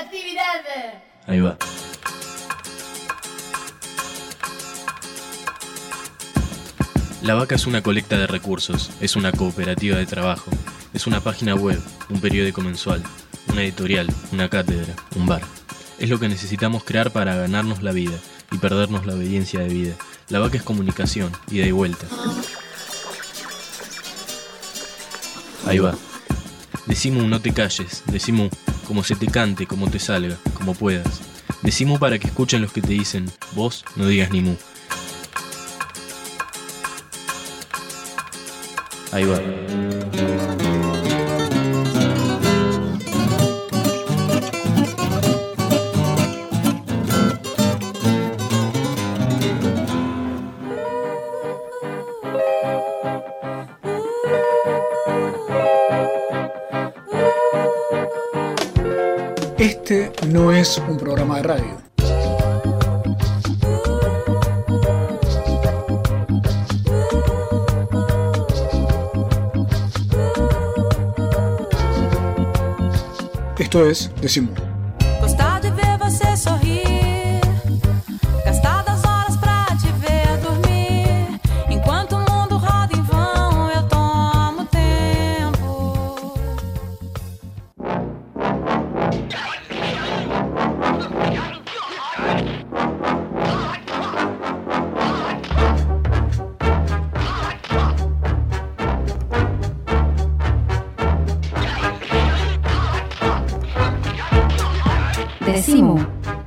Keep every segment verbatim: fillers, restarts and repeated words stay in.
actividad. Ahí va. La Vaca es una colecta de recursos, es una cooperativa de trabajo, es una página web, un periódico mensual, una editorial, una cátedra, un bar. Es lo que necesitamos crear para ganarnos la vida y perdernos la obediencia de vida. La Vaca es comunicación, ida y vuelta. Ahí va. Decimu, no te calles, decimu, como se te cante, como te salga, como puedas. Decimu para que escuchen los que te dicen, vos no digas ni mu. Ahí va. Este no es un programa de radio. Esto es Decimu. Gostar de ver você sorrir, gastar das horas pra te ver dormir. Enquanto o mundo roda em vão, eu tomo tempo. Decimu.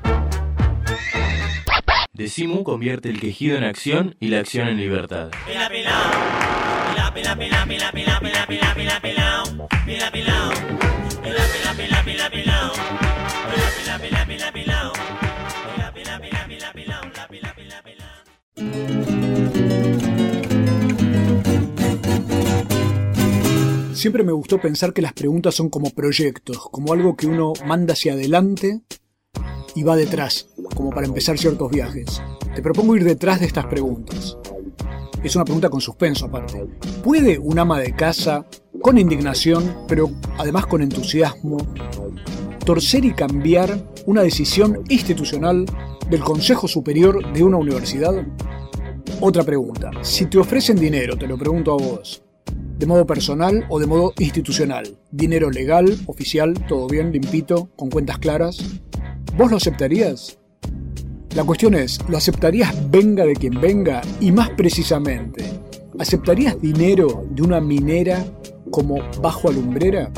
Decimu convierte el quejido en acción y la acción en libertad. Pila pilao, pila pila pila pila pila pila pila pila pilao, pila pilao, pila pila pila pila pilao, pila pila pila pila pilao, pila pila pila pila pilao, la pila pila pila. Siempre me gustó pensar que las preguntas son como proyectos, como algo que uno manda hacia adelante y va detrás, como para empezar ciertos viajes. Te propongo ir detrás de estas preguntas. Es una pregunta con suspenso aparte. ¿Puede un ama de casa, con indignación, pero además con entusiasmo, torcer y cambiar una decisión institucional del Consejo Superior de una universidad? Otra pregunta. Si te ofrecen dinero, te lo pregunto a vos, ¿de modo personal o de modo institucional? ¿Dinero legal, oficial, todo bien, limpito, con cuentas claras? ¿Vos lo aceptarías? La cuestión es, ¿lo aceptarías venga de quien venga? Y más precisamente, ¿aceptarías dinero de una minera como bajo alumbrera?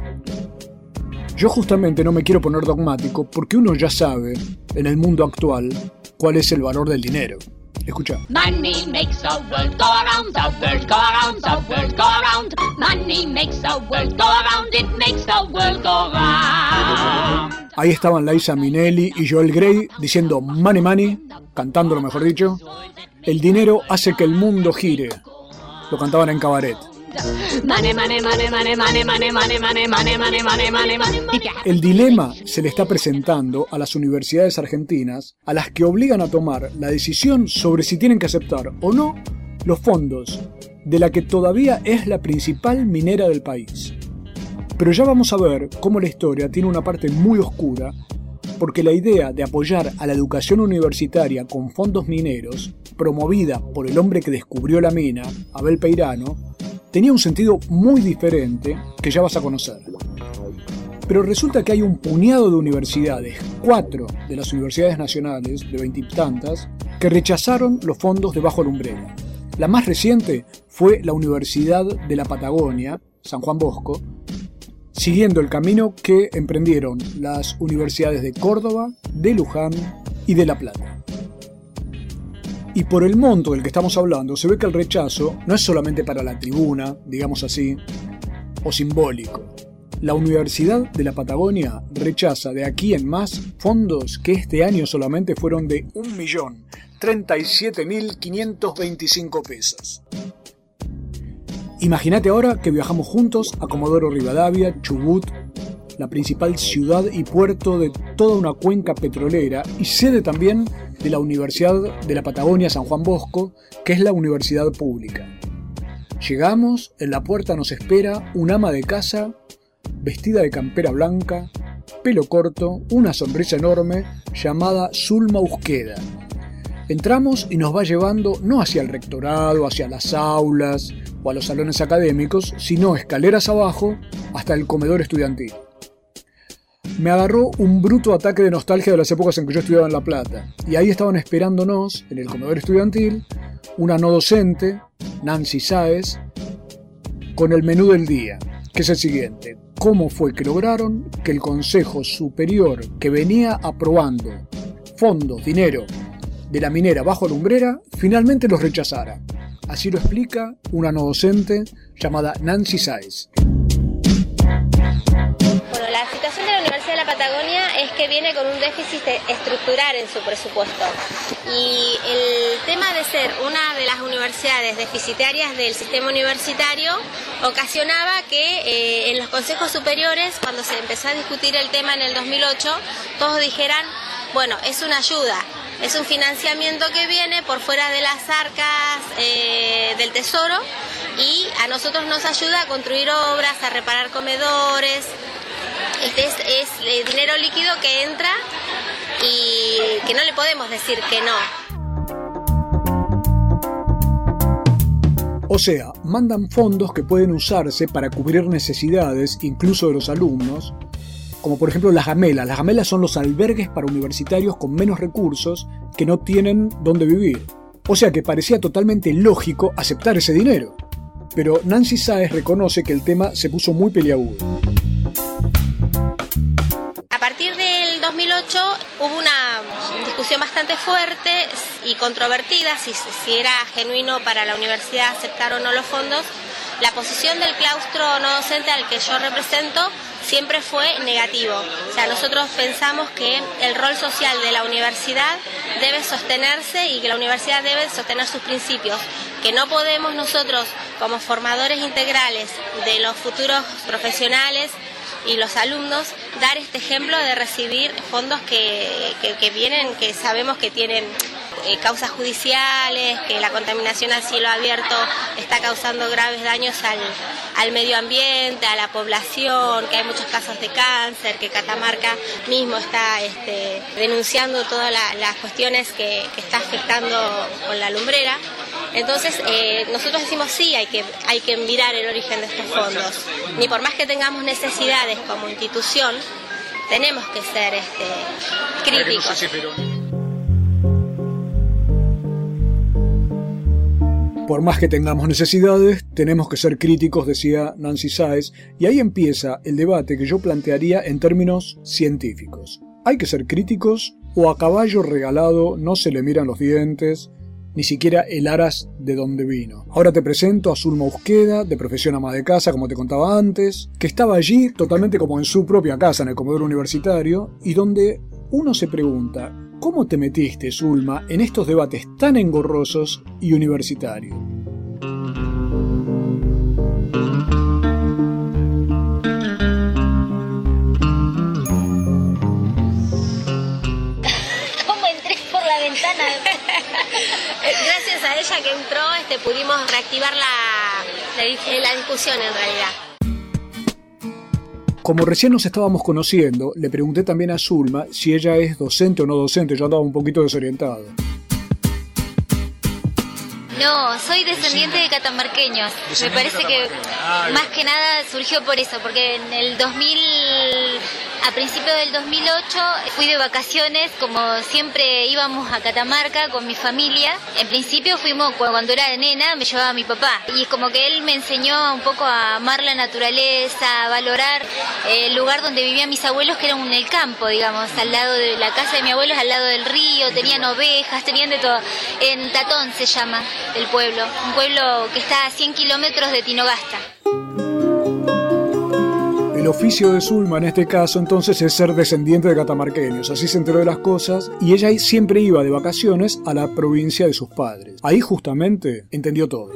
Yo justamente no me quiero poner dogmático porque uno ya sabe, en el mundo actual, cuál es el valor del dinero. Escucha. Money makes the world go around, the world go around, the world go around. Money makes the world go around, it makes the world go round. Ahí estaban Liza Minnelli y Joel Grey diciendo money money, cantándolo mejor dicho. El dinero hace que el mundo gire. Lo cantaban en cabaret. Money, money, money, money, money, money, money, money, money, money, money, money, money. El dilema se le está presentando a las universidades argentinas, a las que obligan a tomar la decisión sobre si tienen que aceptar o no los fondos de la que todavía es la principal minera del país. Pero ya vamos a ver cómo la historia tiene una parte muy oscura, porque la idea de apoyar a la educación universitaria con fondos mineros, promovida por el hombre que descubrió la mina, Abel Peirano, tenía un sentido muy diferente que ya vas a conocer. Pero resulta que hay un puñado de universidades, cuatro de las universidades nacionales, de veintitantas, que rechazaron los fondos de bajo alumbrera. La más reciente fue la Universidad de la Patagonia, San Juan Bosco, siguiendo el camino que emprendieron las universidades de Córdoba, de Luján y de La Plata. Y por el monto del que estamos hablando, se ve que el rechazo no es solamente para la tribuna, digamos así, o simbólico. La Universidad de la Patagonia rechaza de aquí en más fondos que este año solamente fueron de un millón treinta y siete mil quinientos veinticinco pesos. Imagínate ahora que viajamos juntos a Comodoro Rivadavia, Chubut, la principal ciudad y puerto de toda una cuenca petrolera y sede también de la Universidad de la Patagonia San Juan Bosco, que es la universidad pública. Llegamos, en la puerta nos espera un ama de casa, vestida de campera blanca, pelo corto, una sonrisa enorme, llamada Zulma Usqueda. Entramos y nos va llevando no hacia el rectorado, hacia las aulas o a los salones académicos, sino escaleras abajo hasta el comedor estudiantil. Me agarró un bruto ataque de nostalgia de las épocas en que yo estudiaba en La Plata, y ahí estaban esperándonos, en el comedor estudiantil, una no docente, Nancy Sáez, con el menú del día, que es el siguiente: cómo fue que lograron que el Consejo Superior, que venía aprobando fondos, dinero de la minera bajo lumbrera, finalmente los rechazara. Así lo explica una no docente llamada Nancy Sáez. Bueno, la situación de la Universidad de la Patagonia es que viene con un déficit estructural en su presupuesto. Y el tema de ser una de las universidades deficitarias del sistema universitario ocasionaba que eh, en los consejos superiores, cuando se empezó a discutir el tema en el dos mil ocho, todos dijeran, bueno, es una ayuda, es un financiamiento que viene por fuera de las arcas eh, del Tesoro y a nosotros nos ayuda a construir obras, a reparar comedores. Este es, es eh, dinero líquido que entra y que no le podemos decir que no. O sea, mandan fondos que pueden usarse para cubrir necesidades, incluso de los alumnos, como por ejemplo las gamelas. Las gamelas son los albergues para universitarios con menos recursos que no tienen dónde vivir. O sea que parecía totalmente lógico aceptar ese dinero. Pero Nancy Sáez reconoce que el tema se puso muy peliagudo. A partir del dos mil ocho hubo una discusión bastante fuerte y controvertida si, si era genuino para la universidad aceptar o no los fondos. La posición del claustro no docente al que yo represento siempre fue negativo. O sea, nosotros pensamos que el rol social de la universidad debe sostenerse y que la universidad debe sostener sus principios, que no podemos nosotros, como formadores integrales de los futuros profesionales y los alumnos, dar este ejemplo de recibir fondos que, que, que vienen, que sabemos que tienen eh, causas judiciales, que la contaminación al cielo abierto está causando graves daños al, al medio ambiente, a la población, que hay muchos casos de cáncer, que Catamarca mismo está este, denunciando todas la, las cuestiones que, que está afectando con la lumbrera. Entonces, eh, nosotros decimos sí, hay que, hay que mirar el origen de estos fondos. Ni por más que tengamos necesidades como institución, tenemos que ser este, críticos. Por más que tengamos necesidades, tenemos que ser críticos, decía Nancy Sáez, y ahí empieza el debate que yo plantearía en términos científicos. ¿Hay que ser críticos o a caballo regalado no se le miran los dientes, ni siquiera el aras de donde vino? Ahora te presento a Zulma Usqueda, de profesión ama de casa, como te contaba antes, que estaba allí totalmente como en su propia casa, en el comedor universitario, y donde uno se pregunta, ¿cómo te metiste, Zulma, en estos debates tan engorrosos y universitarios? ¿Cómo entré por la ventana? Gracias a ella que entró, este, pudimos reactivar la, la, la discusión en realidad. Como recién nos estábamos conociendo, le pregunté también a Zulma si ella es docente o no docente. Yo andaba un poquito desorientado. No, soy descendiente de catamarqueños. Me parece que más que nada surgió por eso, porque en el dos mil, a principios del dos mil ocho, fui de vacaciones, como siempre íbamos a Catamarca con mi familia. En principio fuimos, cuando era nena, me llevaba mi papá. Y es como que él me enseñó un poco a amar la naturaleza, a valorar el lugar donde vivían mis abuelos, que era en el campo, digamos, al lado de la casa de mi abuelo, al lado del río, tenían ovejas, tenían de todo. En Tatón se llama el pueblo, un pueblo que está a cien kilómetros de Tinogasta. El oficio de Zulma en este caso entonces es ser descendiente de catamarqueños, así se enteró de las cosas, y ella siempre iba de vacaciones a la provincia de sus padres. Ahí justamente entendió todo.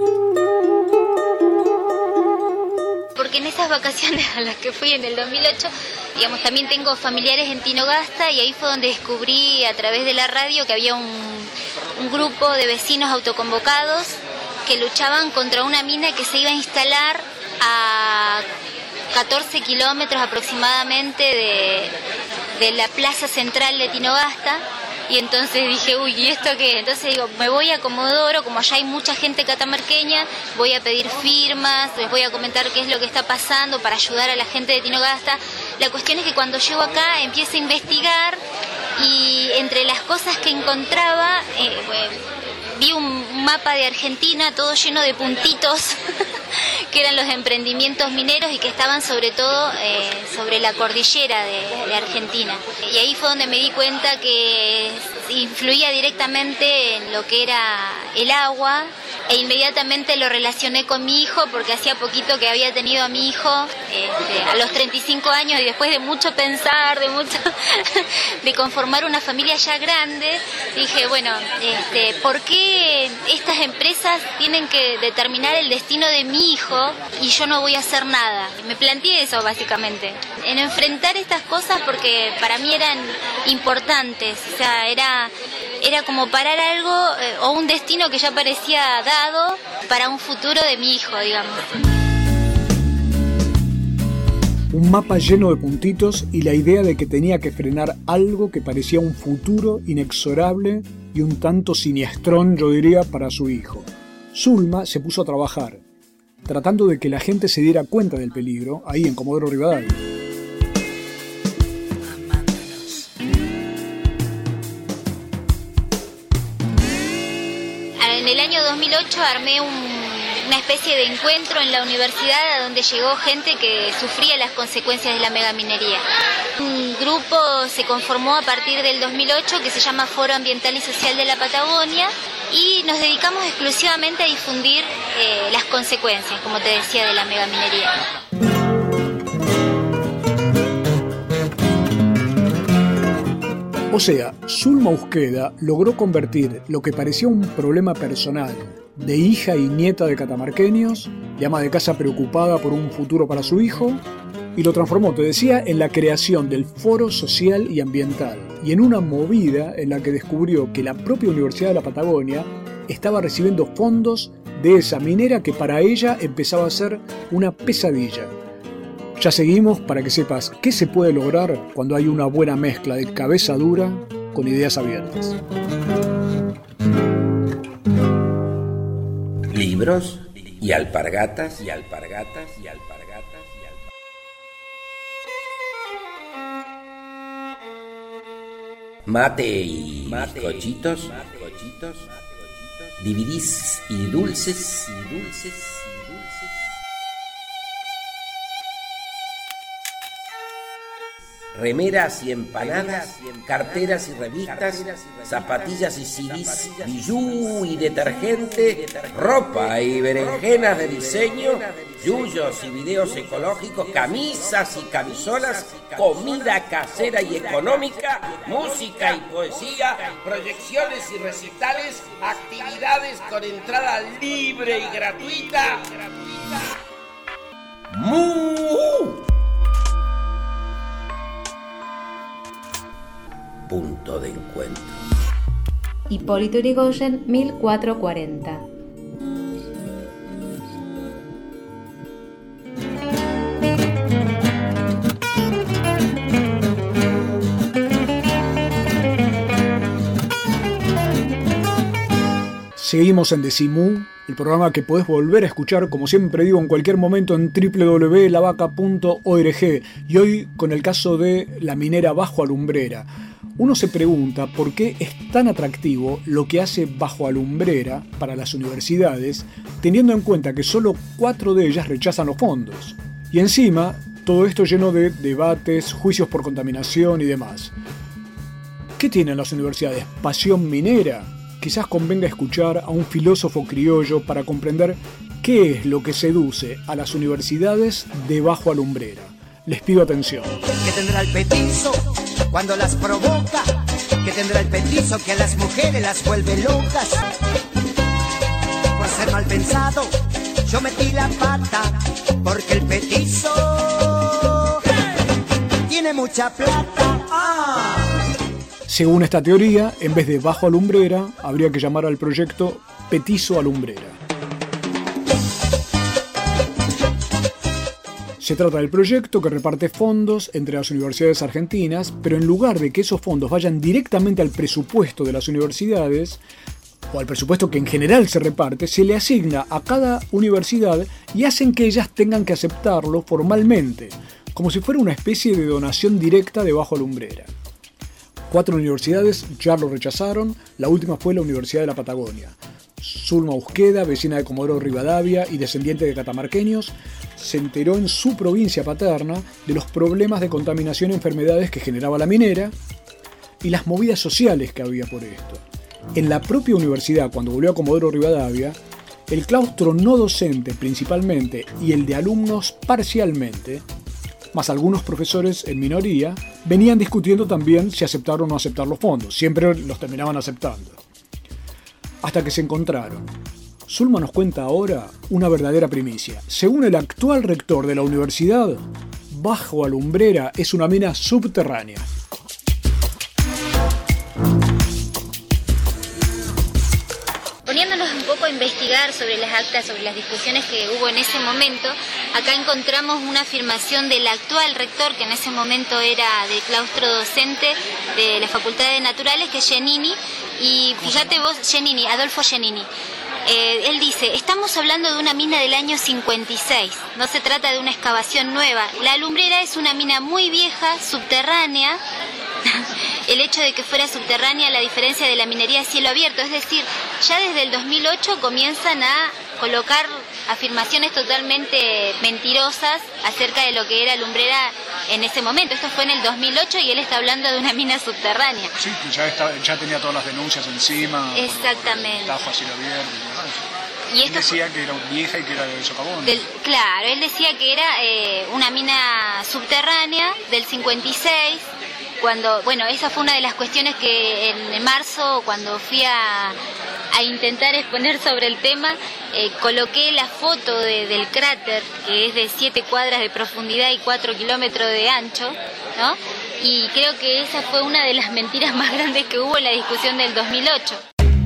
Porque en esas vacaciones a las que fui en el dos mil ocho, digamos, también tengo familiares en Tinogasta, y ahí fue donde descubrí a través de la radio que había un, un grupo de vecinos autoconvocados que luchaban contra una mina que se iba a instalar a catorce kilómetros aproximadamente de, de la plaza central de Tinogasta. Y entonces dije, uy, ¿y esto qué? Entonces digo, me voy a Comodoro, como allá hay mucha gente catamarqueña, voy a pedir firmas, les voy a comentar qué es lo que está pasando para ayudar a la gente de Tinogasta. La cuestión es que cuando llego acá empiezo a investigar y entre las cosas que encontraba, eh, bueno, vi un mapa de Argentina todo lleno de puntitos que eran los emprendimientos mineros y que estaban sobre todo eh, sobre la cordillera de, de Argentina. Y ahí fue donde me di cuenta que influía directamente en lo que era el agua, e inmediatamente lo relacioné con mi hijo porque hacía poquito que había tenido a mi hijo este, a los treinta y cinco años, y después de mucho pensar, de mucho de conformar una familia ya grande, dije, bueno, este, ¿por qué estas empresas tienen que determinar el destino de mi hijo y yo no voy a hacer nada? Me planteé eso básicamente, en enfrentar estas cosas porque para mí eran importantes, o sea, era, era como parar algo eh, o un destino que ya parecía dado para un futuro de mi hijo, digamos. Un mapa lleno de puntitos y la idea de que tenía que frenar algo que parecía un futuro inexorable y un tanto siniestrón, yo diría, para su hijo. Zulma se puso a trabajar, tratando de que la gente se diera cuenta del peligro, ahí en Comodoro Rivadavia. En el año dos mil ocho armé un, una especie de encuentro en la universidad a donde llegó gente que sufría las consecuencias de la megaminería. Un grupo se conformó a partir del dos mil ocho que se llama Foro Ambiental y Social de la Patagonia y nos dedicamos exclusivamente a difundir eh, las consecuencias, como te decía, de la megaminería. O sea, Zulma Usqueda logró convertir lo que parecía un problema personal de hija y nieta de catamarqueños, de ama de casa preocupada por un futuro para su hijo, y lo transformó, te decía, en la creación del Foro Social y Ambiental, y en una movida en la que descubrió que la propia Universidad de la Patagonia estaba recibiendo fondos de esa minera que para ella empezaba a ser una pesadilla. Ya seguimos para que sepas qué se puede lograr cuando hay una buena mezcla de cabeza dura con ideas abiertas. Libros y alpargatas y alpargatas y alpargatas y alpargatas. Mate y Mate bizcochitos, y bizcochitos, dividís y dulces y dulces. Remeras y empanadas, carteras y revistas, zapatillas y C Ds, bijú y detergente, ropa y berenjenas de diseño, yuyos y videos ecológicos, camisas y camisolas, comida casera y económica, música y poesía, proyecciones y recitales, actividades con entrada libre y gratuita. ¡Mu! Punto de encuentro. Hipólito Yrigoyen, mil cuatrocientos cuarenta. Seguimos en Decimú, el programa que podés volver a escuchar, como siempre digo, en cualquier momento en doble u doble u doble u punto la vaca punto org, y hoy con el caso de la minera Bajo Alumbrera. Uno se pregunta por qué es tan atractivo lo que hace Bajo Alumbrera para las universidades, teniendo en cuenta que solo cuatro de ellas rechazan los fondos. Y encima, todo esto lleno de debates, juicios por contaminación y demás. ¿Qué tienen las universidades? ¿Pasión minera? Quizás convenga escuchar a un filósofo criollo para comprender qué es lo que seduce a las universidades de Bajo Alumbrera. Les pido atención. ¿Qué tendrá el petizo cuando las provoca? ¿Qué tendrá el petizo que a las mujeres las vuelve locas? Por ser mal pensado, yo metí la pata, porque el petizo tiene mucha plata. ¡Ah! Según esta teoría, en vez de Bajo Alumbrera, habría que llamar al proyecto Petizo Alumbrera. Se trata del proyecto que reparte fondos entre las universidades argentinas, pero en lugar de que esos fondos vayan directamente al presupuesto de las universidades, o al presupuesto que en general se reparte, se le asigna a cada universidad y hacen que ellas tengan que aceptarlo formalmente, como si fuera una especie de donación directa de bajo alumbrera. Cuatro universidades ya lo rechazaron, la última fue la Universidad de la Patagonia. Zulma Busqueda, vecina de Comodoro Rivadavia y descendiente de catamarqueños, se enteró en su provincia paterna de los problemas de contaminación y enfermedades que generaba la minera y las movidas sociales que había por esto. En la propia universidad, cuando volvió a Comodoro Rivadavia, el claustro no docente principalmente y el de alumnos parcialmente, más algunos profesores en minoría, venían discutiendo también si aceptar o no aceptar los fondos. Siempre los terminaban aceptando. Hasta que se encontraron. Zulma nos cuenta ahora una verdadera primicia. Según el actual rector de la universidad, Bajo Alumbrera es una mina subterránea. Poniéndonos un poco a investigar sobre las actas, sobre las discusiones que hubo en ese momento, acá encontramos una afirmación del actual rector, que en ese momento era del claustro docente de la Facultad de Naturales, que es Giannini, y fíjate vos, Giannini, Adolfo Giannini. Eh, él dice, estamos hablando de una mina del año cincuenta y seis, no se trata de una excavación nueva. La Alumbrera es una mina muy vieja, subterránea. El hecho de que fuera subterránea, la diferencia de la minería a cielo abierto, es decir, ya desde el dos mil ocho comienzan a colocar afirmaciones totalmente mentirosas acerca de lo que era Alumbrera en ese momento. Esto fue en el dos mil ocho y él está hablando de una mina subterránea. Sí, ya, está, ya tenía todas las denuncias encima. Exactamente. Estafa a cielo abierto. Y él esto decía que era vieja y que era de socavón. Del, claro, él decía que era eh, una mina subterránea del cincuenta y seis. Cuando, bueno, esa fue una de las cuestiones que en marzo, cuando fui a, a intentar exponer sobre el tema, eh, coloqué la foto de, del cráter, que es de siete cuadras de profundidad y cuatro kilómetros de ancho, ¿no? Y creo que esa fue una de las mentiras más grandes que hubo en la discusión del dos mil ocho.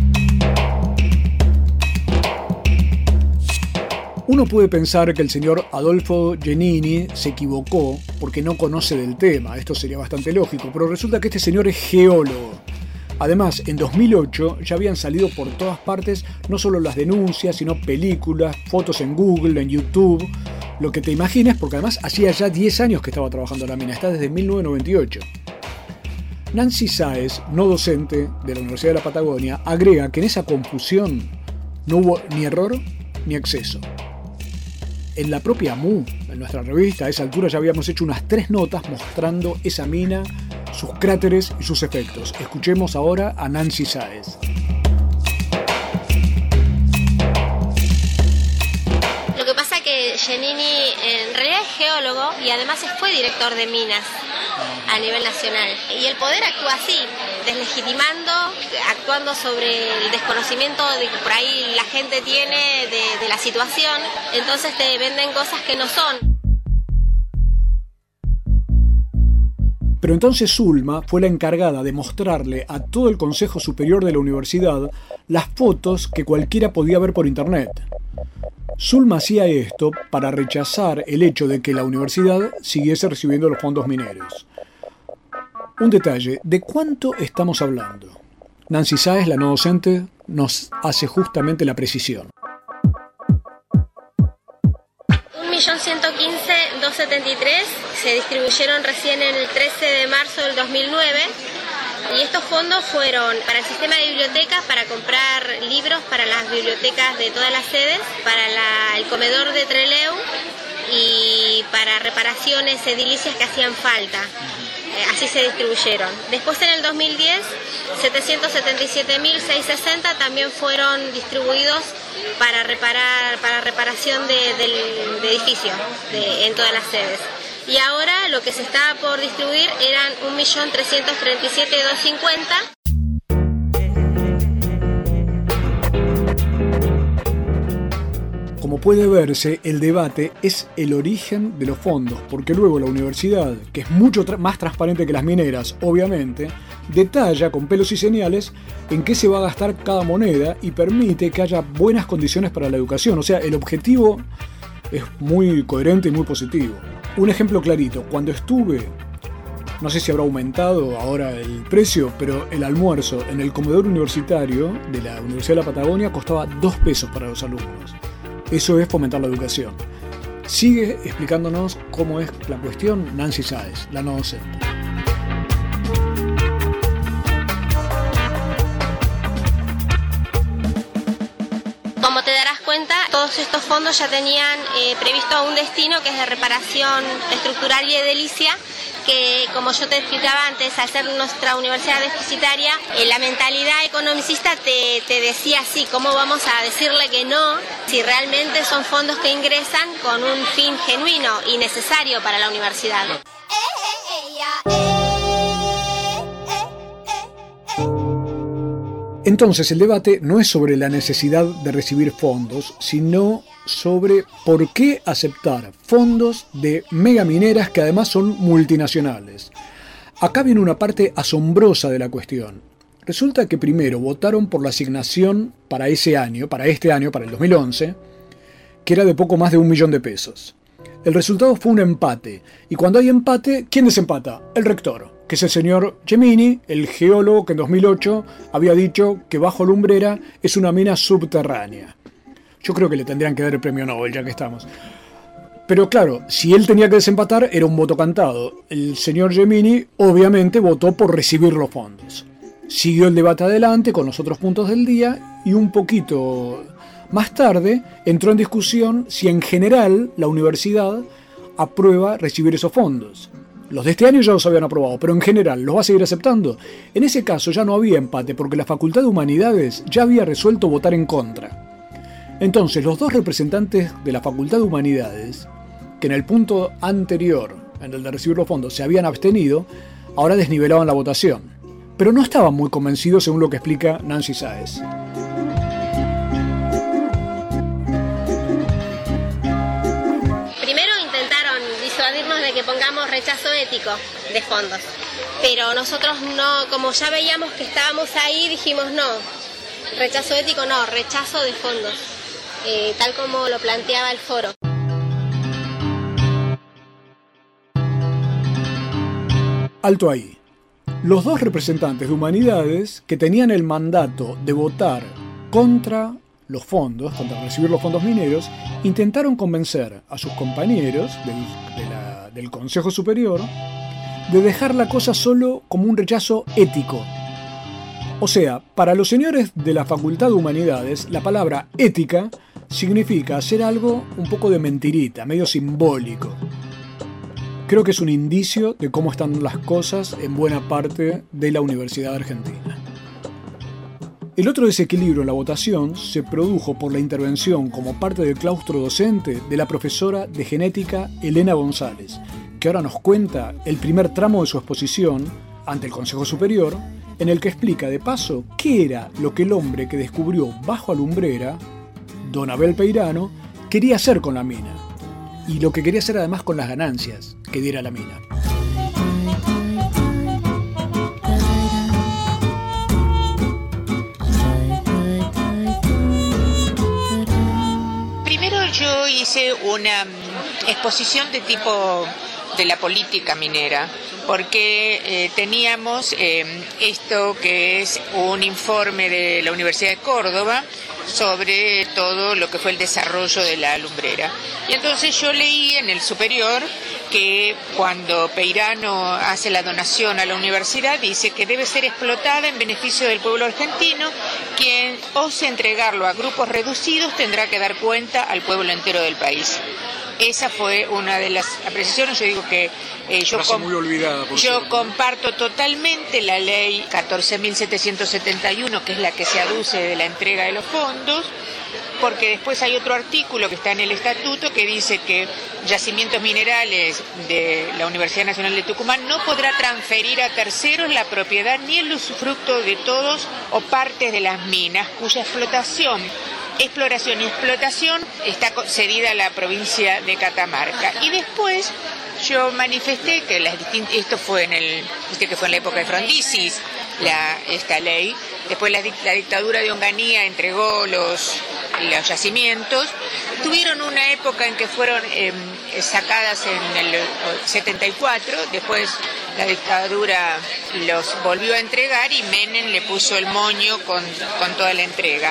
Uno puede pensar que el señor Adolfo Giannini se equivocó porque no conoce del tema, esto sería bastante lógico, pero resulta que este señor es geólogo. Además, en dos mil ocho ya habían salido por todas partes no solo las denuncias, sino películas, fotos en Google, en YouTube, lo que te imagines, porque además hacía ya diez años que estaba trabajando en la mina, está desde mil novecientos noventa y ocho. Nancy Sáez, no docente de la Universidad de la Patagonia, agrega que en esa confusión no hubo ni error ni exceso. En la propia M U, en nuestra revista, a esa altura ya habíamos hecho unas tres notas mostrando esa mina, sus cráteres y sus efectos. Escuchemos ahora a Nancy Sáez. Lo que pasa que Giannini en realidad es geólogo y además fue director de minas a nivel nacional. Y el poder actúa así, deslegitimando, actuando sobre el desconocimiento de que por ahí la gente tiene de, de la situación, entonces te venden cosas que no son. Pero entonces Zulma fue la encargada de mostrarle a todo el Consejo Superior de la universidad las fotos que cualquiera podía ver por internet. Zulma hacía esto para rechazar el hecho de que la universidad siguiese recibiendo los fondos mineros. Un detalle, ¿de cuánto estamos hablando? Nancy Sáez, la no docente, nos hace justamente la precisión. un millón ciento quince mil doscientos setenta y tres se distribuyeron recién el trece de marzo del dos mil nueve. Y estos fondos fueron para el sistema de bibliotecas, para comprar libros para las bibliotecas de todas las sedes, para la, el comedor de Trelew y para reparaciones edilicias que hacían falta. Eh, así se distribuyeron. Después en el dos mil diez, setecientos setenta y siete mil seiscientos sesenta también fueron distribuidos para reparar, para reparación de, del, de edificios de, en todas las sedes. Y ahora lo que se estaba por distribuir eran un millón trescientos treinta y siete mil doscientos cincuenta. Como puede verse, el debate es el origen de los fondos, porque luego la universidad, que es mucho tra- más transparente que las mineras, obviamente, detalla con pelos y señales en qué se va a gastar cada moneda y permite que haya buenas condiciones para la educación. O sea, el objetivo es muy coherente y muy positivo. Un ejemplo clarito, cuando estuve, no sé si habrá aumentado ahora el precio, pero el almuerzo en el comedor universitario de la Universidad de la Patagonia costaba dos pesos para los alumnos. Eso es fomentar la educación. Sigue explicándonos cómo es la cuestión Nancy Sáez, la no docente. Como te darás cuenta, todos estos fondos ya tenían eh, previsto un destino que es de reparación estructural y edilicia, que como yo te explicaba antes, al ser nuestra universidad deficitaria, eh, la mentalidad economicista te, te decía así, ¿cómo vamos a decirle que no si realmente son fondos que ingresan con un fin genuino y necesario para la universidad? Entonces el debate no es sobre la necesidad de recibir fondos, sino sobre por qué aceptar fondos de megamineras que además son multinacionales. Acá viene una parte asombrosa de la cuestión. Resulta que primero votaron por la asignación para ese año, para este año, para el dos mil once, que era de poco más de un millón de pesos. El resultado fue un empate, y cuando hay empate, ¿quién desempata? El rector, que es el señor Gemini, el geólogo que en dos mil ocho había dicho que Bajo Lumbrera es una mina subterránea. Yo creo que le tendrían que dar el premio Nobel, ya que estamos. Pero claro, si él tenía que desempatar, era un voto cantado. El señor Gemini obviamente votó por recibir los fondos. Siguió el debate adelante con los otros puntos del día y un poquito más tarde entró en discusión si en general la universidad aprueba recibir esos fondos. Los de este año ya los habían aprobado, pero en general, ¿los va a seguir aceptando? En ese caso ya no había empate porque la Facultad de Humanidades ya había resuelto votar en contra. Entonces, los dos representantes de la Facultad de Humanidades, que en el punto anterior, en el de recibir los fondos, se habían abstenido, ahora desnivelaban la votación. Pero no estaban muy convencidos según lo que explica Nancy Sáez. Primero intentaron disuadirnos de que pongamos rechazo ético de fondos, pero nosotros no, como ya veíamos que estábamos ahí, dijimos no, rechazo ético no, rechazo de fondos, eh, tal como lo planteaba el foro. Alto ahí. Los dos representantes de Humanidades que tenían el mandato de votar contra los fondos, contra recibir los fondos mineros, intentaron convencer a sus compañeros del, de la, del Consejo Superior de dejar la cosa solo como un rechazo ético. O sea, para los señores de la Facultad de Humanidades, la palabra ética significa hacer algo un poco de mentirita, medio simbólico. Creo que es un indicio de cómo están las cosas en buena parte de la Universidad Argentina. El otro desequilibrio en la votación se produjo por la intervención como parte del claustro docente de la profesora de genética Elena González, que ahora nos cuenta el primer tramo de su exposición ante el Consejo Superior, en el que explica de paso qué era lo que el hombre que descubrió Bajo Lumbrera, don Abel Peirano, quería hacer con la mina, y lo que quería hacer además con las ganancias que diera la mina. Primero yo hice una exposición de tipo de la política minera, porque eh, teníamos eh, esto que es un informe de la Universidad de Córdoba sobre todo lo que fue el desarrollo de la lumbrera. Y entonces yo leí en el superior que cuando Peirano hace la donación a la universidad dice que debe ser explotada en beneficio del pueblo argentino, quien ose entregarlo a grupos reducidos tendrá que dar cuenta al pueblo entero del país. Esa fue una de las apreciaciones. Yo digo que eh, yo, com muy olvidada, por yo cierto. comparto totalmente la ley catorce mil setecientos setenta y uno, que es la que se aduce de la entrega de los fondos, porque después hay otro artículo que está en el estatuto que dice que Yacimientos Minerales de la Universidad Nacional de Tucumán no podrá transferir a terceros la propiedad ni el usufructo de todos o partes de las minas cuya explotación exploración y explotación está cedida a la provincia de Catamarca. Y después yo manifesté que las distintas, esto fue en el, viste que fue en la época de Frondizi, la, esta ley, después la, la dictadura de Onganía entregó los, los yacimientos. Tuvieron una época en que fueron eh, sacadas en el setenta y cuatro, después la dictadura los volvió a entregar y Menem le puso el moño con, con toda la entrega.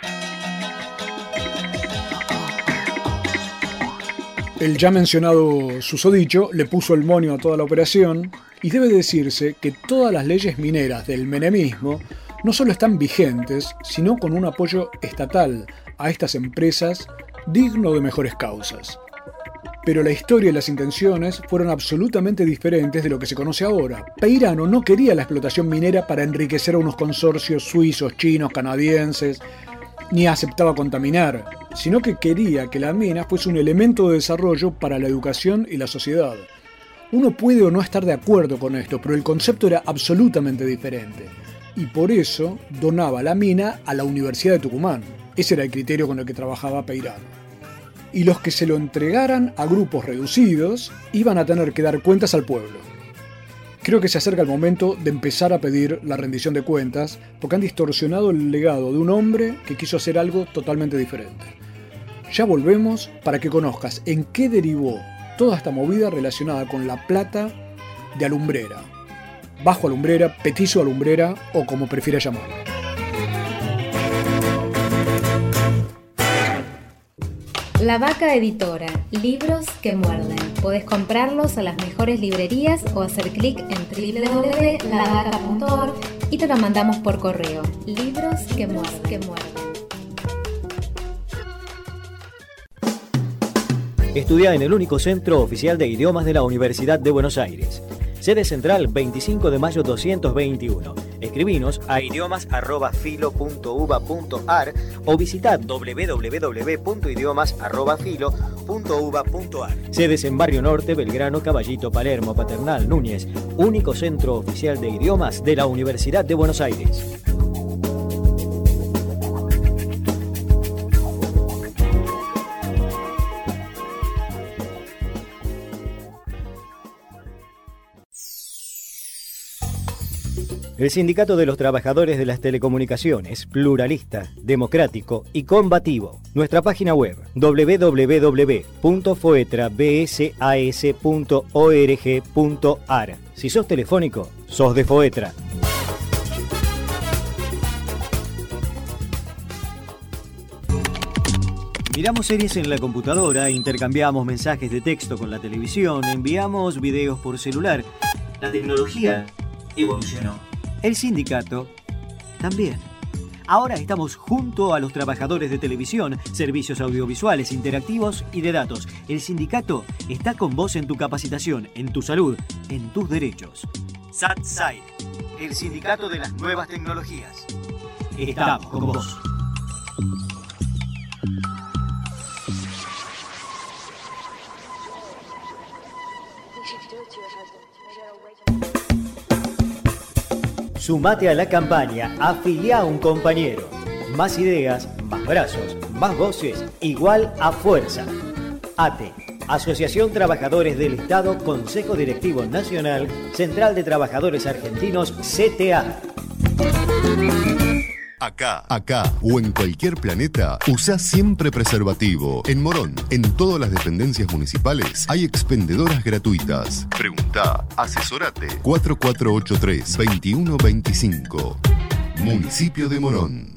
El ya mencionado susodicho le puso el moño a toda la operación, y debe decirse que todas las leyes mineras del menemismo no solo están vigentes, sino con un apoyo estatal a estas empresas digno de mejores causas. Pero la historia y las intenciones fueron absolutamente diferentes de lo que se conoce ahora. Peirano no quería la explotación minera para enriquecer a unos consorcios suizos, chinos, canadienses, ni aceptaba contaminar, sino que quería que la mina fuese un elemento de desarrollo para la educación y la sociedad. Uno puede o no estar de acuerdo con esto, pero el concepto era absolutamente diferente. Y por eso donaba la mina a la Universidad de Tucumán. Ese era el criterio con el que trabajaba Peirano. Y los que se lo entregaran a grupos reducidos iban a tener que dar cuentas al pueblo. Creo que se acerca el momento de empezar a pedir la rendición de cuentas, porque han distorsionado el legado de un hombre que quiso hacer algo totalmente diferente. Ya volvemos para que conozcas en qué derivó toda esta movida relacionada con la plata de Alumbrera, Bajo Alumbrera, Petizo Alumbrera o como prefieras llamarlo. La Vaca Editora, libros que muerden. Podés comprarlos a las mejores librerías o hacer clic en doble u doble u doble u punto la vaca punto org y te lo mandamos por correo. Libros que muerden. Que muerden. Estudia en el único centro oficial de idiomas de la Universidad de Buenos Aires. Sede central veinticinco de mayo doscientos veintiuno. Escribinos a idiomas arroba filo punto uva punto ar o visita doble u doble u doble u punto idiomas arroba filo punto uva punto ar. Sedes en Barrio Norte, Belgrano, Caballito, Palermo, Paternal, Núñez. Único centro oficial de idiomas de la Universidad de Buenos Aires. El Sindicato de los Trabajadores de las Telecomunicaciones, pluralista, democrático y combativo. Nuestra página web doble u doble u doble u punto foetrabsas punto org punto ar. Si sos telefónico, sos de Foetra. Miramos series en la computadora, intercambiamos mensajes de texto con la televisión, enviamos videos por celular. La tecnología evolucionó. El sindicato también. Ahora estamos junto a los trabajadores de televisión, servicios audiovisuales, interactivos y de datos. El sindicato está con vos en tu capacitación, en tu salud, en tus derechos. SatSide, el sindicato de las nuevas tecnologías. Estamos con vos. Sumate a la campaña, afiliá a un compañero. Más ideas, más brazos, más voces, igual a fuerza. A T E, Asociación Trabajadores del Estado, Consejo Directivo Nacional, Central de Trabajadores Argentinos, C T A. Acá, acá o en cualquier planeta, usá siempre preservativo. En Morón, en todas las dependencias municipales, hay expendedoras gratuitas. Preguntá, asesorate. cuatro cuatro ocho tres, dos uno dos cinco. Municipio de Morón.